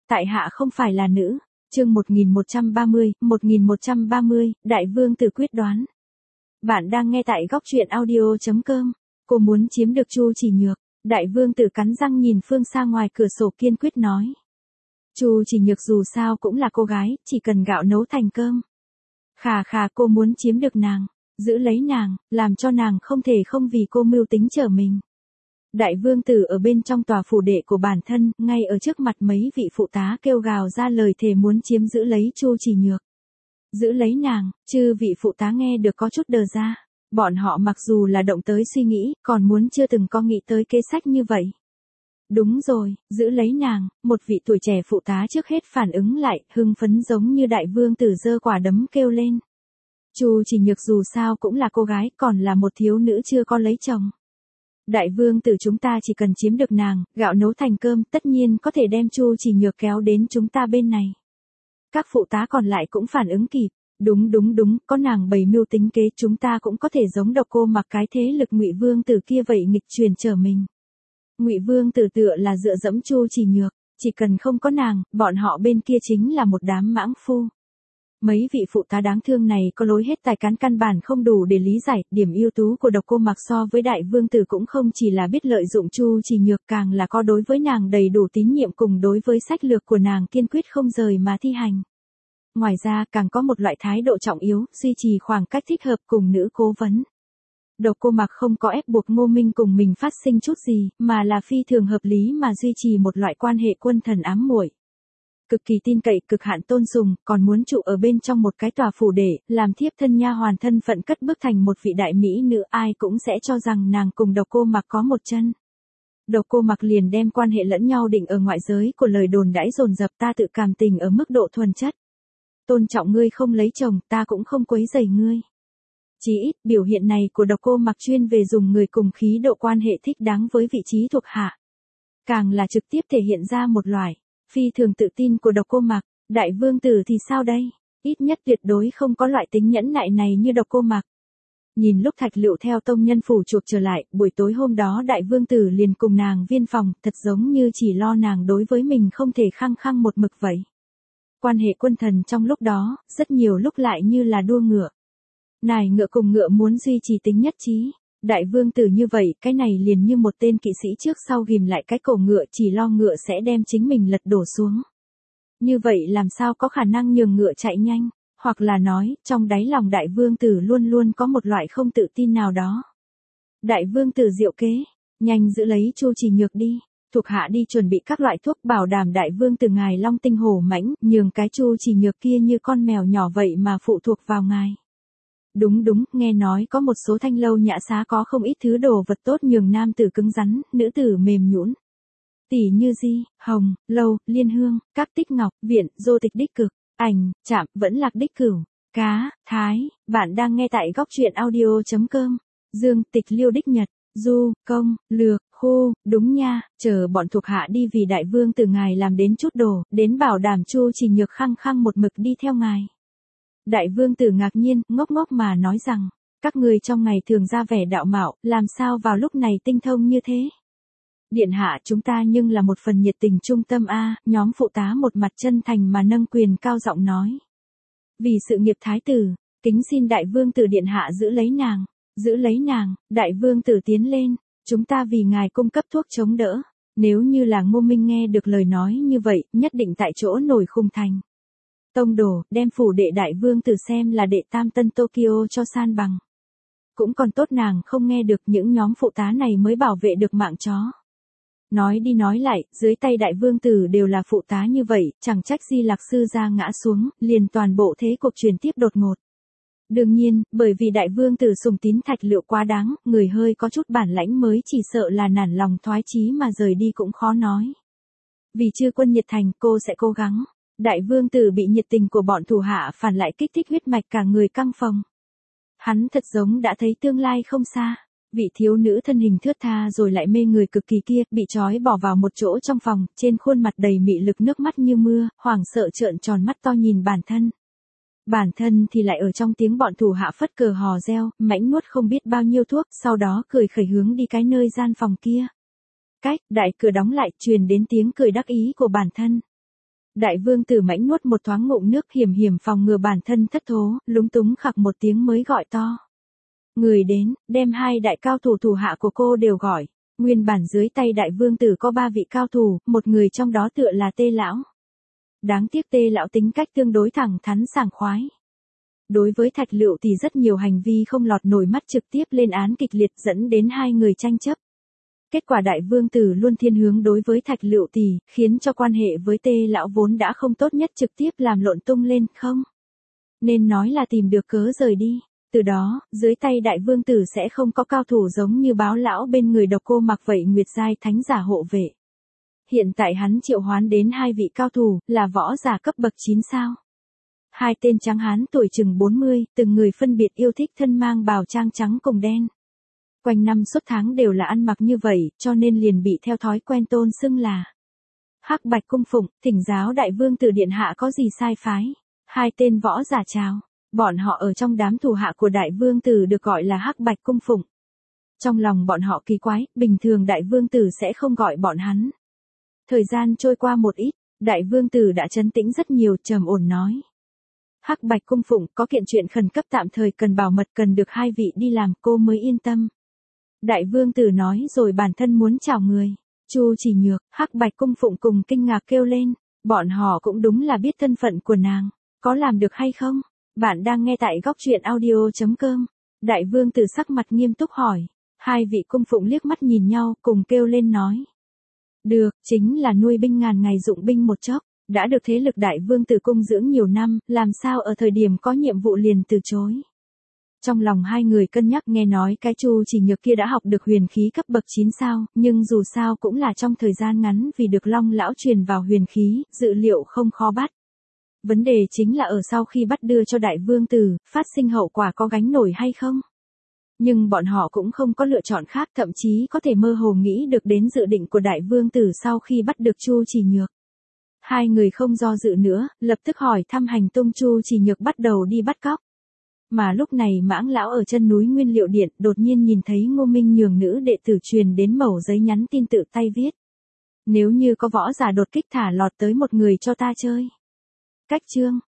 tại hạ không phải là nữ. Chương 1130, Đại Vương Tử quyết đoán. Bạn đang nghe tại góc truyện audio.com. Cô muốn chiếm được Chu Chỉ Nhược. Đại Vương Tử cắn răng nhìn phương xa ngoài cửa sổ kiên quyết nói. Chu Chỉ Nhược dù sao cũng là cô gái, chỉ cần gạo nấu thành cơm. Khà cô muốn chiếm được nàng, giữ lấy nàng, làm cho nàng không thể không vì cô mưu tính trở mình. Đại Vương Tử ở bên trong tòa phủ đệ của bản thân, ngay ở trước mặt mấy vị phụ tá kêu gào ra lời thề muốn chiếm giữ lấy Chu Chỉ Nhược. Giữ lấy nàng, chư vị phụ tá nghe được có chút đờ ra. Bọn họ mặc dù là động tới suy nghĩ, còn muốn chưa từng có nghĩ tới kế sách như vậy. Đúng rồi, giữ lấy nàng, một vị tuổi trẻ phụ tá trước hết phản ứng lại, hưng phấn giống như Đại Vương Tử giơ quả đấm kêu lên. Chu Chỉ Nhược dù sao cũng là cô gái, còn là một thiếu nữ chưa có lấy chồng. Đại Vương Tử chúng ta chỉ cần chiếm được nàng, gạo nấu thành cơm, tất nhiên có thể đem Chu Chỉ Nhược kéo đến chúng ta bên này. Các phụ tá còn lại cũng phản ứng kịp. Đúng, có nàng bày mưu tính kế, chúng ta cũng có thể giống Độc Cô Mặc cái thế lực Ngụy Vương Tử kia vậy nghịch truyền trở mình. Ngụy Vương Tử tựa là dựa dẫm Chu Chỉ Nhược, chỉ cần không có nàng, bọn họ bên kia chính là một đám mãng phu. Mấy vị phụ tá đáng thương này có lối hết tài cán căn bản không đủ để lý giải, điểm ưu tú của Độc Cô Mặc so với Đại Vương Tử cũng không chỉ là biết lợi dụng Chu Chỉ Nhược, càng là có đối với nàng đầy đủ tín nhiệm cùng đối với sách lược của nàng kiên quyết không rời mà thi hành. Ngoài ra càng có một loại thái độ trọng yếu, duy trì khoảng cách thích hợp cùng nữ cố vấn. Độc Cô Mặc không có ép buộc Ngô Minh cùng mình phát sinh chút gì, mà là phi thường hợp lý mà duy trì một loại quan hệ quân thần ám muội. Cực kỳ tin cậy, cực hạn tôn sùng, còn muốn trụ ở bên trong một cái tòa phủ để, làm thiếp thân nha hoàn thân phận cất bước thành một vị đại mỹ nữ, ai cũng sẽ cho rằng nàng cùng Độc Cô Mặc có một chân. Độc Cô Mặc liền đem quan hệ lẫn nhau định ở ngoại giới của lời đồn đãi dồn dập, ta tự cảm tình ở mức độ thuần chất. Tôn trọng ngươi không lấy chồng, ta cũng không quấy rầy ngươi. Chỉ ít, biểu hiện này của Độc Cô Mặc chuyên về dùng người cùng khí độ quan hệ thích đáng với vị trí thuộc hạ. Càng là trực tiếp thể hiện ra một loại phi thường tự tin của Độc Cô Mặc. Đại Vương Tử thì sao đây? Ít nhất tuyệt đối không có loại tính nhẫn nại này như Độc Cô Mặc. Nhìn lúc Thạch Lựu theo tông nhân phủ chuộc trở lại, buổi tối hôm đó Đại Vương Tử liền cùng nàng viên phòng, thật giống như chỉ lo nàng đối với mình không thể khăng một mực vậy. Quan hệ quân thần trong lúc đó, rất nhiều lúc lại như là đua ngựa. Nài ngựa cùng ngựa muốn duy trì tính nhất trí. Đại Vương Tử như vậy, cái này liền như một tên kỵ sĩ trước sau ghim lại cái cổ ngựa, chỉ lo ngựa sẽ đem chính mình lật đổ xuống. Như vậy làm sao có khả năng nhường ngựa chạy nhanh, hoặc là nói, trong đáy lòng Đại Vương Tử luôn luôn có một loại không tự tin nào đó. Đại Vương Tử diệu kế, nhanh giữ lấy Chu Chỉ Nhược đi. Thuộc hạ đi chuẩn bị các loại thuốc bảo đảm Đại Vương Tử ngài long tinh hổ mãnh, nhường cái Chu Chỉ Nhược kia như con mèo nhỏ vậy mà phụ thuộc vào ngài. Đúng, nghe nói có một số thanh lâu nhã xá có không ít thứ đồ vật tốt nhường nam tử cứng rắn, nữ tử mềm nhũn. Tỉ như di, hồng, lâu, liên hương, các tích ngọc, viện, dô tịch đích cực, ảnh, chạm, vẫn lạc đích cửu, cá, thái. Bạn đang nghe tại góc truyện audio.com. Dương, tịch liêu đích nhật, du, công, lược, khu, đúng nha, chờ bọn thuộc hạ đi vì Đại Vương Tử ngài làm đến chút đồ, đến bảo đảm Chu Chỉ Nhược khăng một mực đi theo ngài. Đại Vương Tử ngạc nhiên, ngốc mà nói rằng, các người trong ngày thường ra vẻ đạo mạo, làm sao vào lúc này tinh thông như thế? Điện hạ chúng ta nhưng là một phần nhiệt tình trung tâm a, nhóm phụ tá một mặt chân thành mà nâng quyền cao giọng nói. Vì sự nghiệp thái tử, kính xin Đại Vương Tử điện hạ giữ lấy nàng, Đại Vương Tử tiến lên, chúng ta vì ngài cung cấp thuốc chống đỡ. Nếu như là Ngô Minh nghe được lời nói như vậy, nhất định tại chỗ nổi khung thành. Tông đồ, đem phủ đệ Đại Vương Tử xem là đệ tam tân Tokyo cho san bằng. Cũng còn tốt nàng không nghe được, những nhóm phụ tá này mới bảo vệ được mạng chó. Nói đi nói lại, dưới tay Đại Vương Tử đều là phụ tá như vậy, chẳng trách Di Lạc Sư ra ngã xuống, liền toàn bộ thế cuộc chuyển tiếp đột ngột. Đương nhiên, bởi vì Đại Vương Tử sùng tín Thạch Lựu quá đáng, người hơi có chút bản lãnh mới chỉ sợ là nản lòng thoái chí mà rời đi cũng khó nói. Vì chưa quân nhiệt thành, cô sẽ cố gắng. Đại Vương Tử bị nhiệt tình của bọn thủ hạ phản lại kích thích huyết mạch cả người căng phồng. Hắn thật giống đã thấy tương lai không xa. Vị thiếu nữ thân hình thướt tha rồi lại mê người cực kỳ kia, bị trói bỏ vào một chỗ trong phòng, trên khuôn mặt đầy mị lực nước mắt như mưa, hoảng sợ trợn tròn mắt to nhìn bản thân. Bản thân thì lại ở trong tiếng bọn thủ hạ phất cờ hò reo, mãnh nuốt không biết bao nhiêu thuốc, sau đó cười khẩy hướng đi cái nơi gian phòng kia. Cách, đại cửa đóng lại, truyền đến tiếng cười đắc ý của bản thân. Đại vương tử Mãnh nuốt một thoáng ngụm nước hiểm hiểm phòng ngừa bản thân thất thố, lúng túng khặc một tiếng mới gọi to. Người đến, đem hai đại cao thủ thủ hạ của cô đều gọi. Nguyên bản dưới tay đại vương tử có 3 vị cao thủ, một người trong đó tựa là Tê lão. Đáng tiếc Tê lão tính cách tương đối thẳng thắn sảng khoái. Đối với Thạch Lựu thì rất nhiều hành vi không lọt nổi mắt trực tiếp lên án kịch liệt dẫn đến hai người tranh chấp. Kết quả đại vương tử luôn thiên hướng đối với Thạch Lựu Tỷ, khiến cho quan hệ với Tê lão vốn đã không tốt nhất trực tiếp làm lộn tung lên, không? Nên nói là tìm được cớ rời đi. Từ đó, dưới tay đại vương tử sẽ không có cao thủ giống như Báo lão bên người Độc Cô Mặc vậy Nguyệt giai thánh giả hộ vệ. Hiện tại hắn triệu hoán đến 2 vị cao thủ, là võ giả cấp bậc 9 sao. 2 tên trắng hán tuổi chừng 40, từng người phân biệt yêu thích thân mang bào trang trắng cùng đen. Quanh năm suốt tháng đều là ăn mặc như vậy, cho nên liền bị theo thói quen tôn xưng là Hắc Bạch cung phụng, thỉnh giáo đại vương tử điện hạ có gì sai phái. 2 tên võ giả chào. Bọn họ ở trong đám thủ hạ của đại vương tử được gọi là Hắc Bạch cung phụng. Trong lòng bọn họ kỳ quái, bình thường đại vương tử sẽ không gọi bọn hắn. Thời gian trôi qua một ít, đại vương tử đã trấn tĩnh rất nhiều, trầm ổn nói. Hắc Bạch cung phụng có kiện chuyện khẩn cấp tạm thời cần bảo mật, cần được 2 vị đi làm, cô mới yên tâm. Đại vương tử nói rồi bản thân muốn chào người. Chu Chỉ Nhược, Hắc Bạch cung phụng cùng kinh ngạc kêu lên, bọn họ cũng đúng là biết thân phận của nàng, có làm được hay không? Bạn đang nghe tại góc truyện audio.com. Đại vương tử sắc mặt nghiêm túc hỏi. 2 vị cung phụng liếc mắt nhìn nhau, cùng kêu lên nói. Được, chính là nuôi binh ngàn ngày dụng binh một chốc, đã được thế lực đại vương tử cung dưỡng nhiều năm, làm sao ở thời điểm có nhiệm vụ liền từ chối. Trong lòng hai người cân nhắc, nghe nói cái Chu Chỉ Nhược kia đã học được huyền khí cấp bậc 9 sao, nhưng dù sao cũng là trong thời gian ngắn vì được Long lão truyền vào huyền khí, dự liệu không khó bắt. Vấn đề chính là ở sau khi bắt đưa cho đại vương tử, phát sinh hậu quả có gánh nổi hay không? Nhưng bọn họ cũng không có lựa chọn khác, thậm chí có thể mơ hồ nghĩ được đến dự định của đại vương tử sau khi bắt được Chu Chỉ Nhược. Hai người không do dự nữa, lập tức hỏi thăm hành tung Chu Chỉ Nhược, bắt đầu đi bắt cóc. Mà lúc này Mãng lão ở chân núi Nguyên Liệu Điện đột nhiên nhìn thấy Ngô Minh nhường nữ đệ tử truyền đến mẩu giấy nhắn tin tự tay viết. Nếu như có võ giả đột kích thả lọt tới một người cho ta chơi. Cách chương